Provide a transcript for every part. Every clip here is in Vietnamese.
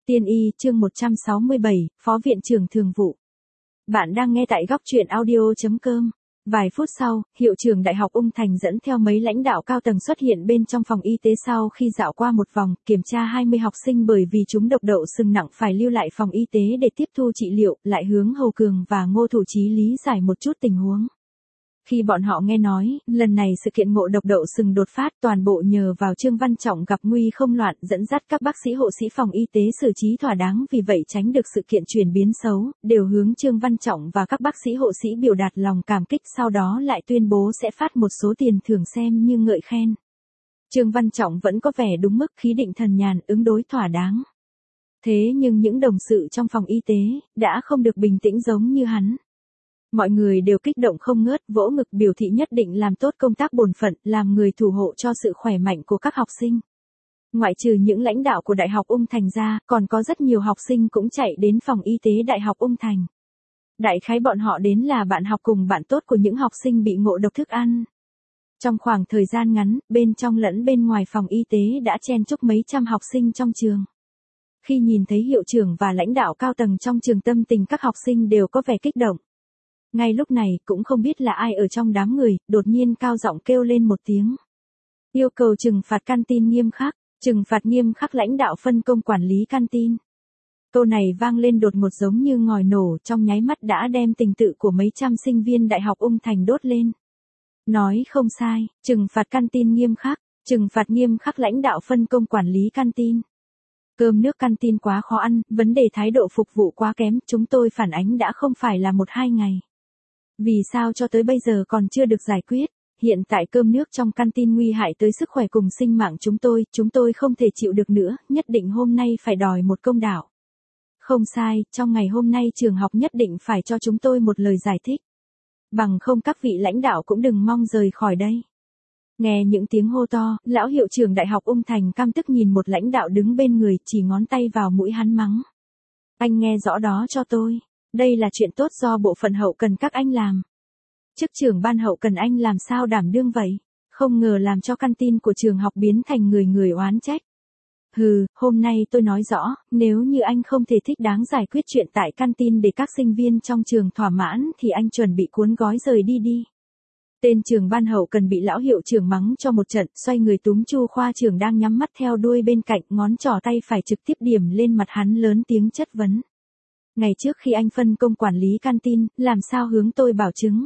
Tiên y chương 167, Phó Viện trưởng Thường vụ. Bạn đang nghe tại góc truyện audio.com. Vài phút sau, Hiệu trưởng Đại học Ung Thành dẫn theo mấy lãnh đạo cao tầng xuất hiện bên trong phòng y tế sau khi dạo qua một vòng, kiểm tra 20 học sinh bởi vì chúng độc đậu sừng nặng phải lưu lại phòng y tế để tiếp thu trị liệu, lại hướng Hầu Cường và Ngô Thủ Chí lý giải một chút tình huống. Khi bọn họ nghe nói, lần này sự kiện ngộ độc đậu sừng đột phát toàn bộ nhờ vào Trương Văn Trọng gặp nguy không loạn dẫn dắt các bác sĩ hộ sĩ phòng y tế xử trí thỏa đáng, vì vậy tránh được sự kiện chuyển biến xấu, đều hướng Trương Văn Trọng và các bác sĩ hộ sĩ biểu đạt lòng cảm kích, sau đó lại tuyên bố sẽ phát một số tiền thưởng xem như ngợi khen. Trương Văn Trọng vẫn có vẻ đúng mức, khí định thần nhàn, ứng đối thỏa đáng. Thế nhưng những đồng sự trong phòng y tế đã không được bình tĩnh giống như hắn. Mọi người đều kích động không ngớt, vỗ ngực biểu thị nhất định làm tốt công tác bổn phận, làm người thủ hộ cho sự khỏe mạnh của các học sinh. Ngoại trừ những lãnh đạo của Đại học Ung Thành ra, còn có rất nhiều học sinh cũng chạy đến phòng y tế Đại học Ung Thành. Đại khái bọn họ đến là bạn học cùng bạn tốt của những học sinh bị ngộ độc thức ăn. Trong khoảng thời gian ngắn, bên trong lẫn bên ngoài phòng y tế đã chen chúc mấy trăm học sinh trong trường. Khi nhìn thấy hiệu trưởng và lãnh đạo cao tầng trong trường, tâm tình các học sinh đều có vẻ kích động. Ngay lúc này, cũng không biết là ai ở trong đám người, đột nhiên cao giọng kêu lên một tiếng. Yêu cầu trừng phạt canteen nghiêm khắc, trừng phạt nghiêm khắc lãnh đạo phân công quản lý canteen. Câu này vang lên đột ngột giống như ngòi nổ, trong nháy mắt đã đem tình tự của mấy trăm sinh viên Đại học Ung Thành đốt lên. Nói không sai, trừng phạt canteen nghiêm khắc, trừng phạt nghiêm khắc lãnh đạo phân công quản lý canteen. Cơm nước canteen quá khó ăn, vấn đề thái độ phục vụ quá kém, chúng tôi phản ánh đã không phải là 1-2 ngày. Vì sao cho tới bây giờ còn chưa được giải quyết? Hiện tại cơm nước trong canteen nguy hại tới sức khỏe cùng sinh mạng chúng tôi không thể chịu được nữa, nhất định hôm nay phải đòi một công đạo. Không sai, trong ngày hôm nay trường học nhất định phải cho chúng tôi một lời giải thích. Bằng không các vị lãnh đạo cũng đừng mong rời khỏi đây. Nghe những tiếng hô to, lão hiệu trưởng Đại học Ung Thành căm tức nhìn một lãnh đạo đứng bên người, chỉ ngón tay vào mũi hắn mắng. Anh nghe rõ đó cho tôi. Đây là chuyện tốt do bộ phận hậu cần các anh làm. Chức trưởng ban hậu cần anh làm sao đảm đương vậy? Không ngờ làm cho canteen của trường học biến thành người người oán trách. Hừ, hôm nay tôi nói rõ, nếu như anh không thể thích đáng giải quyết chuyện tại canteen để các sinh viên trong trường thỏa mãn thì anh chuẩn bị cuốn gói rời đi đi. Tên trưởng ban hậu cần bị lão hiệu trưởng mắng cho một trận, xoay người túm Chu khoa trưởng đang nhắm mắt theo đuôi bên cạnh, ngón trỏ tay phải trực tiếp điểm lên mặt hắn, lớn tiếng chất vấn. Ngày trước khi anh phân công quản lý canteen, làm sao hướng tôi bảo chứng?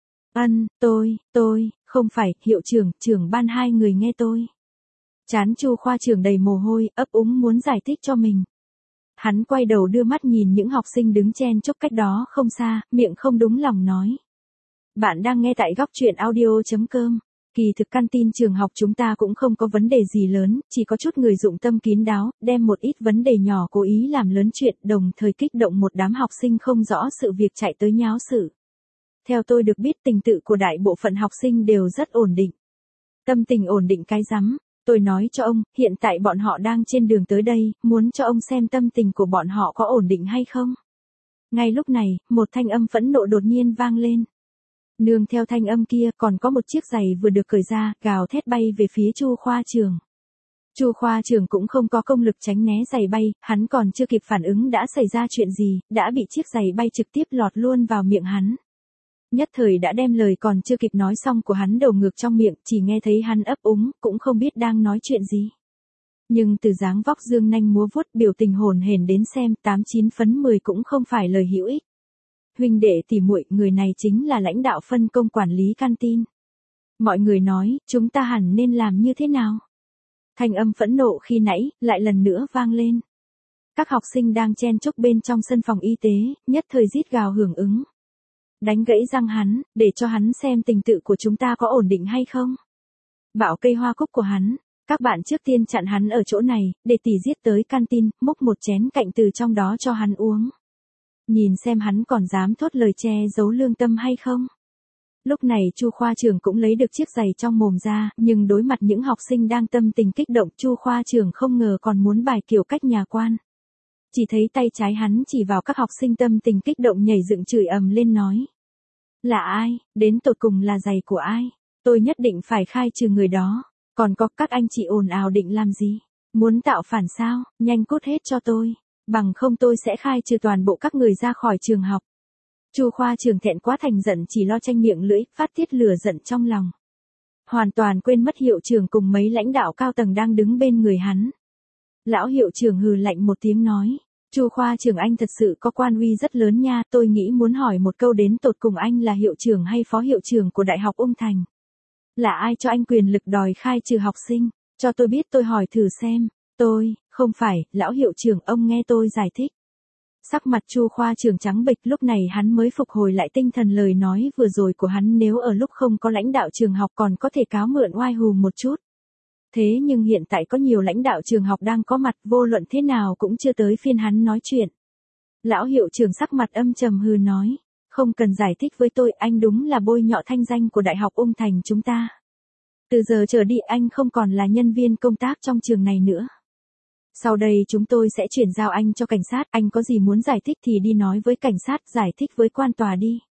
Tôi, không phải, hiệu trưởng, trưởng ban, hai người nghe tôi. Trán Chu khoa trưởng đầy mồ hôi, ấp úng muốn giải thích cho mình. Hắn quay đầu đưa mắt nhìn những học sinh đứng chen chúc cách đó không xa, miệng không đúng lòng nói. Bạn đang nghe tại góc truyện audio.com. Kỳ thực canteen trường học chúng ta cũng không có vấn đề gì lớn, chỉ có chút người dụng tâm kín đáo, đem một ít vấn đề nhỏ cố ý làm lớn chuyện, đồng thời kích động một đám học sinh không rõ sự việc chạy tới nháo sự. Theo tôi được biết, tình tự của đại bộ phận học sinh đều rất ổn định. Tâm tình ổn định cái rắm, tôi nói cho ông, hiện tại bọn họ đang trên đường tới đây, muốn cho ông xem tâm tình của bọn họ có ổn định hay không. Ngay lúc này, một thanh âm phẫn nộ đột nhiên vang lên. Nương theo thanh âm kia, còn có một chiếc giày vừa được cởi ra, gào thét bay về phía Chu khoa trưởng. Chu khoa trưởng cũng không có công lực tránh né giày bay, hắn còn chưa kịp phản ứng đã xảy ra chuyện gì, đã bị chiếc giày bay trực tiếp lọt luôn vào miệng hắn. Nhất thời đã đem lời còn chưa kịp nói xong của hắn đầu ngược trong miệng, chỉ nghe thấy hắn ấp úng, cũng không biết đang nói chuyện gì. Nhưng từ dáng vóc dương nanh múa vuốt, biểu tình hồn hển đến xem, 89/10 cũng không phải lời hữu ích. Huynh đệ tỉ muội, người này chính là lãnh đạo phân công quản lý canteen. Mọi người nói, chúng ta hẳn nên làm như thế nào? Thanh âm phẫn nộ khi nãy, lại lần nữa vang lên. Các học sinh đang chen chúc bên trong sân phòng y tế, nhất thời rít gào hưởng ứng. Đánh gãy răng hắn, để cho hắn xem tình tự của chúng ta có ổn định hay không. Bảo cây hoa cúc của hắn, các bạn trước tiên chặn hắn ở chỗ này, để tỷ giết tới canteen, múc một chén cạnh từ trong đó cho hắn uống. Nhìn xem hắn còn dám thốt lời che giấu lương tâm hay không. Lúc này Chu khoa trưởng cũng lấy được chiếc giày trong mồm ra, nhưng đối mặt những học sinh đang tâm tình kích động, Chu khoa trưởng không ngờ còn muốn bài kiểu cách nhà quan. Chỉ thấy tay trái hắn chỉ vào các học sinh tâm tình kích động nhảy dựng chửi ầm lên nói. Là ai, đến tột cùng là giày của ai? Tôi nhất định phải khai trừ người đó. Còn có các anh chị ồn ào định làm gì? Muốn tạo phản sao? Nhanh cút hết cho tôi. bằng không tôi sẽ khai trừ toàn bộ các người ra khỏi trường học. Chu khoa trưởng thẹn quá thành giận chỉ lo tranh miệng lưỡi, phát tiết lửa giận trong lòng. Hoàn toàn quên mất hiệu trưởng cùng mấy lãnh đạo cao tầng đang đứng bên người hắn. Lão hiệu trưởng hừ lạnh một tiếng nói, Chu khoa trưởng anh thật sự có quan uy rất lớn nha, tôi nghĩ muốn hỏi một câu đến tột cùng anh là hiệu trưởng hay phó hiệu trưởng của Đại học Ung Thành? Là ai cho anh quyền lực đòi khai trừ học sinh? Cho tôi biết tôi hỏi thử xem. Tôi, không phải, lão hiệu trưởng ông nghe tôi giải thích. Sắc mặt Chu khoa trưởng trắng bệch, lúc này hắn mới phục hồi lại tinh thần lời nói vừa rồi của hắn, nếu ở lúc không có lãnh đạo trường học còn có thể cáo mượn oai hùm một chút. Thế nhưng hiện tại có nhiều lãnh đạo trường học đang có mặt, vô luận thế nào cũng chưa tới phiên hắn nói chuyện. Lão hiệu trưởng sắc mặt âm trầm hừ nói, không cần giải thích với tôi, anh đúng là bôi nhọ thanh danh của Đại học Ung Thành chúng ta. Từ giờ trở đi anh không còn là nhân viên công tác trong trường này nữa. Sau đây chúng tôi sẽ chuyển giao anh cho cảnh sát, anh có gì muốn giải thích thì đi nói với cảnh sát, giải thích với quan tòa đi.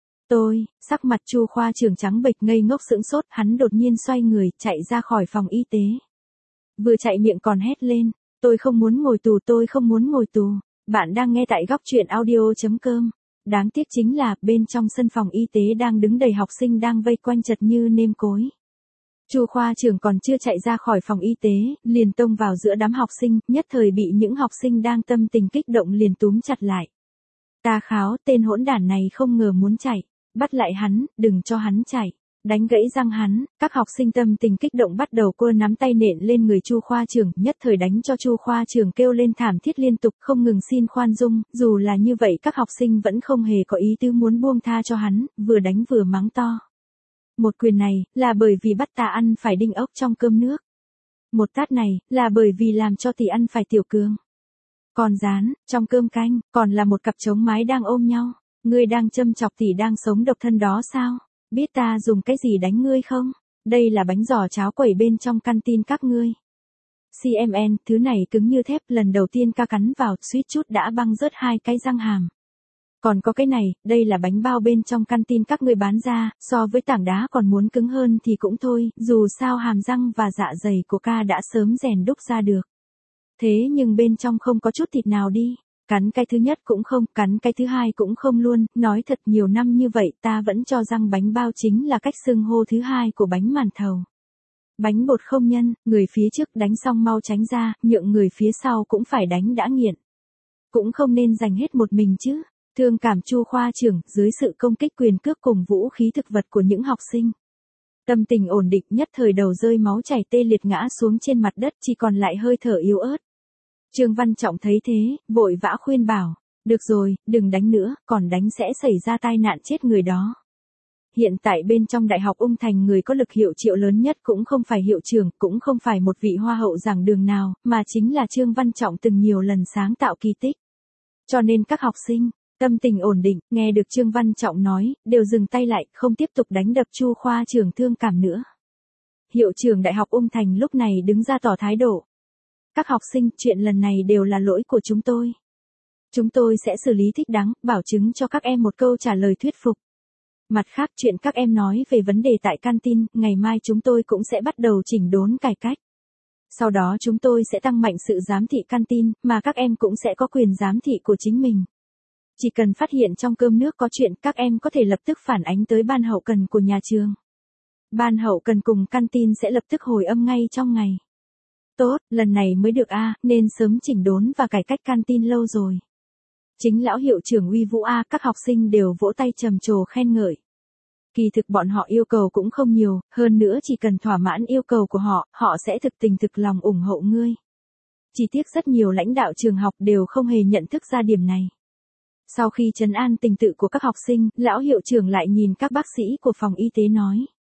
Sắc mặt Chu khoa trưởng trắng bệch ngây ngốc sững sốt, hắn đột nhiên xoay người, chạy ra khỏi phòng y tế. Vừa chạy miệng còn hét lên, tôi không muốn ngồi tù, tôi không muốn ngồi tù. Bạn đang nghe tại góc truyện audio.com. Đáng tiếc chính là, bên trong sân phòng y tế đang đứng đầy học sinh đang vây quanh chật như nêm cối. Chu khoa trưởng còn chưa chạy ra khỏi phòng y tế, liền tông vào giữa đám học sinh, nhất thời bị những học sinh đang tâm tình kích động liền túm chặt lại. Ta kháo, tên hỗn đản này không ngờ muốn chạy, bắt lại hắn, đừng cho hắn chạy, đánh gãy răng hắn. Các học sinh tâm tình kích động bắt đầu cua nắm tay nện lên người Chu khoa trưởng, nhất thời đánh cho Chu khoa trưởng kêu lên thảm thiết liên tục, không ngừng xin khoan dung. Dù là như vậy các học sinh vẫn không hề có ý tứ muốn buông tha cho hắn, vừa đánh vừa mắng to. Một quyền này, là bởi vì bắt ta ăn phải đinh ốc trong cơm nước. Một tát này, là bởi vì làm cho tỷ ăn phải tiểu cường. Còn rán, trong cơm canh, còn là một cặp trống mái đang ôm nhau. Ngươi đang châm chọc tỷ đang sống độc thân đó sao? Biết ta dùng cái gì đánh ngươi không? Đây là bánh giò cháo quẩy bên trong căn tin các ngươi. CMN, thứ này cứng như thép, lần đầu tiên ca cắn vào, suýt chút đã băng rớt 2 cái răng hàm. Còn có cái này, đây là bánh bao bên trong căn tin các ngươi bán ra, so với tảng đá còn muốn cứng hơn thì cũng thôi, dù sao hàm răng và dạ dày của ca đã sớm rèn đúc ra được. Thế nhưng bên trong không có chút thịt nào đi, cắn cái thứ nhất cũng không, cắn cái thứ hai cũng không luôn, nói thật nhiều năm như vậy ta vẫn cho rằng bánh bao chính là cách xưng hô thứ hai của bánh màn thầu. Bánh bột không nhân, người phía trước đánh xong mau tránh ra, nhượng người phía sau cũng phải đánh đã nghiện. Cũng không nên giành hết một mình chứ. Thương cảm Chu khoa trưởng, dưới sự công kích quyền cước cùng vũ khí thực vật của những học sinh. Tâm tình ổn định, nhất thời đầu rơi máu chảy tê liệt ngã xuống trên mặt đất, chỉ còn lại hơi thở yếu ớt. Trương Văn Trọng thấy thế, vội vã khuyên bảo, được rồi, đừng đánh nữa, còn đánh sẽ xảy ra tai nạn chết người đó. Hiện tại bên trong Đại học Ung Thành người có lực hiệu triệu lớn nhất cũng không phải hiệu trưởng, cũng không phải một vị hoa hậu giảng đường nào, mà chính là Trương Văn Trọng từng nhiều lần sáng tạo kỳ tích. Cho nên các học sinh, tâm tình ổn định, nghe được Trương Văn Trọng nói, đều dừng tay lại, không tiếp tục đánh đập Chu khoa trưởng thương cảm nữa. Hiệu trưởng Đại học Ung Thành lúc này đứng ra tỏ thái độ. Các học sinh, chuyện lần này đều là lỗi của chúng tôi. Chúng tôi sẽ xử lý thích đáng, bảo chứng cho các em một câu trả lời thuyết phục. Mặt khác, chuyện các em nói về vấn đề tại canteen, ngày mai chúng tôi cũng sẽ bắt đầu chỉnh đốn cải cách. Sau đó chúng tôi sẽ tăng mạnh sự giám thị canteen, mà các em cũng sẽ có quyền giám thị của chính mình. Chỉ cần phát hiện trong cơm nước có chuyện, các em có thể lập tức phản ánh tới ban hậu cần của nhà trường. Ban hậu cần cùng canteen sẽ lập tức hồi âm ngay trong ngày. Tốt, lần này mới được nên sớm chỉnh đốn và cải cách canteen lâu rồi. Chính lão hiệu trưởng uy vũ các học sinh đều vỗ tay trầm trồ khen ngợi. Kỳ thực bọn họ yêu cầu cũng không nhiều, hơn nữa chỉ cần thỏa mãn yêu cầu của họ, họ sẽ thực tình thực lòng ủng hộ ngươi. Chỉ tiếc rất nhiều lãnh đạo trường học đều không hề nhận thức ra điểm này. Sau khi trấn an tình tự của các học sinh, lão hiệu trưởng lại nhìn các bác sĩ của phòng y tế nói.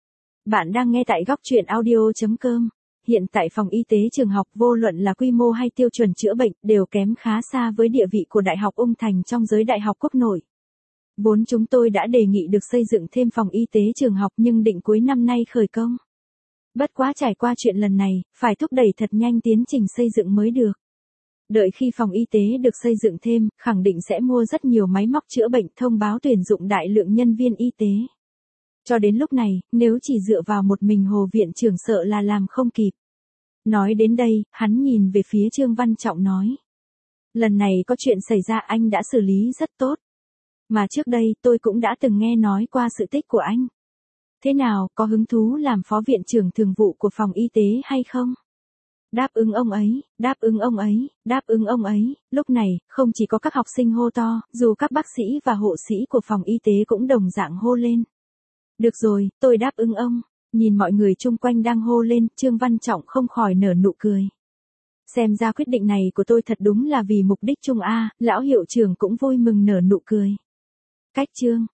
Bạn đang nghe tại góc truyện audio.com. Hiện tại phòng y tế trường học vô luận là quy mô hay tiêu chuẩn chữa bệnh đều kém khá xa với địa vị của Đại học Ung Thành trong giới đại học quốc nội. Vốn chúng tôi đã đề nghị được xây dựng thêm phòng y tế trường học nhưng định cuối năm nay khởi công. Bất quá trải qua chuyện lần này, phải thúc đẩy thật nhanh tiến trình xây dựng mới được. Đợi khi phòng y tế được xây dựng thêm, khẳng định sẽ mua rất nhiều máy móc chữa bệnh, thông báo tuyển dụng đại lượng nhân viên y tế. Cho đến lúc này, nếu chỉ dựa vào một mình Hồ viện trưởng sợ là làm không kịp. Nói đến đây, hắn nhìn về phía Trương Văn Trọng nói. Lần này có chuyện xảy ra anh đã xử lý rất tốt. Mà trước đây tôi cũng đã từng nghe nói qua sự tích của anh. Thế nào, có hứng thú làm phó viện trưởng thường vụ của phòng y tế hay không? Đáp ứng ông ấy, đáp ứng ông ấy, đáp ứng ông ấy. Lúc này, không chỉ có các học sinh hô to, dù các bác sĩ và hộ sĩ của phòng y tế cũng đồng dạng hô lên. Được rồi, tôi đáp ứng ông. Nhìn mọi người chung quanh đang hô lên, Trương Văn Trọng không khỏi nở nụ cười. Xem ra quyết định này của tôi thật đúng là vì mục đích chung a. Lão hiệu trưởng cũng vui mừng nở nụ cười. Cách Trương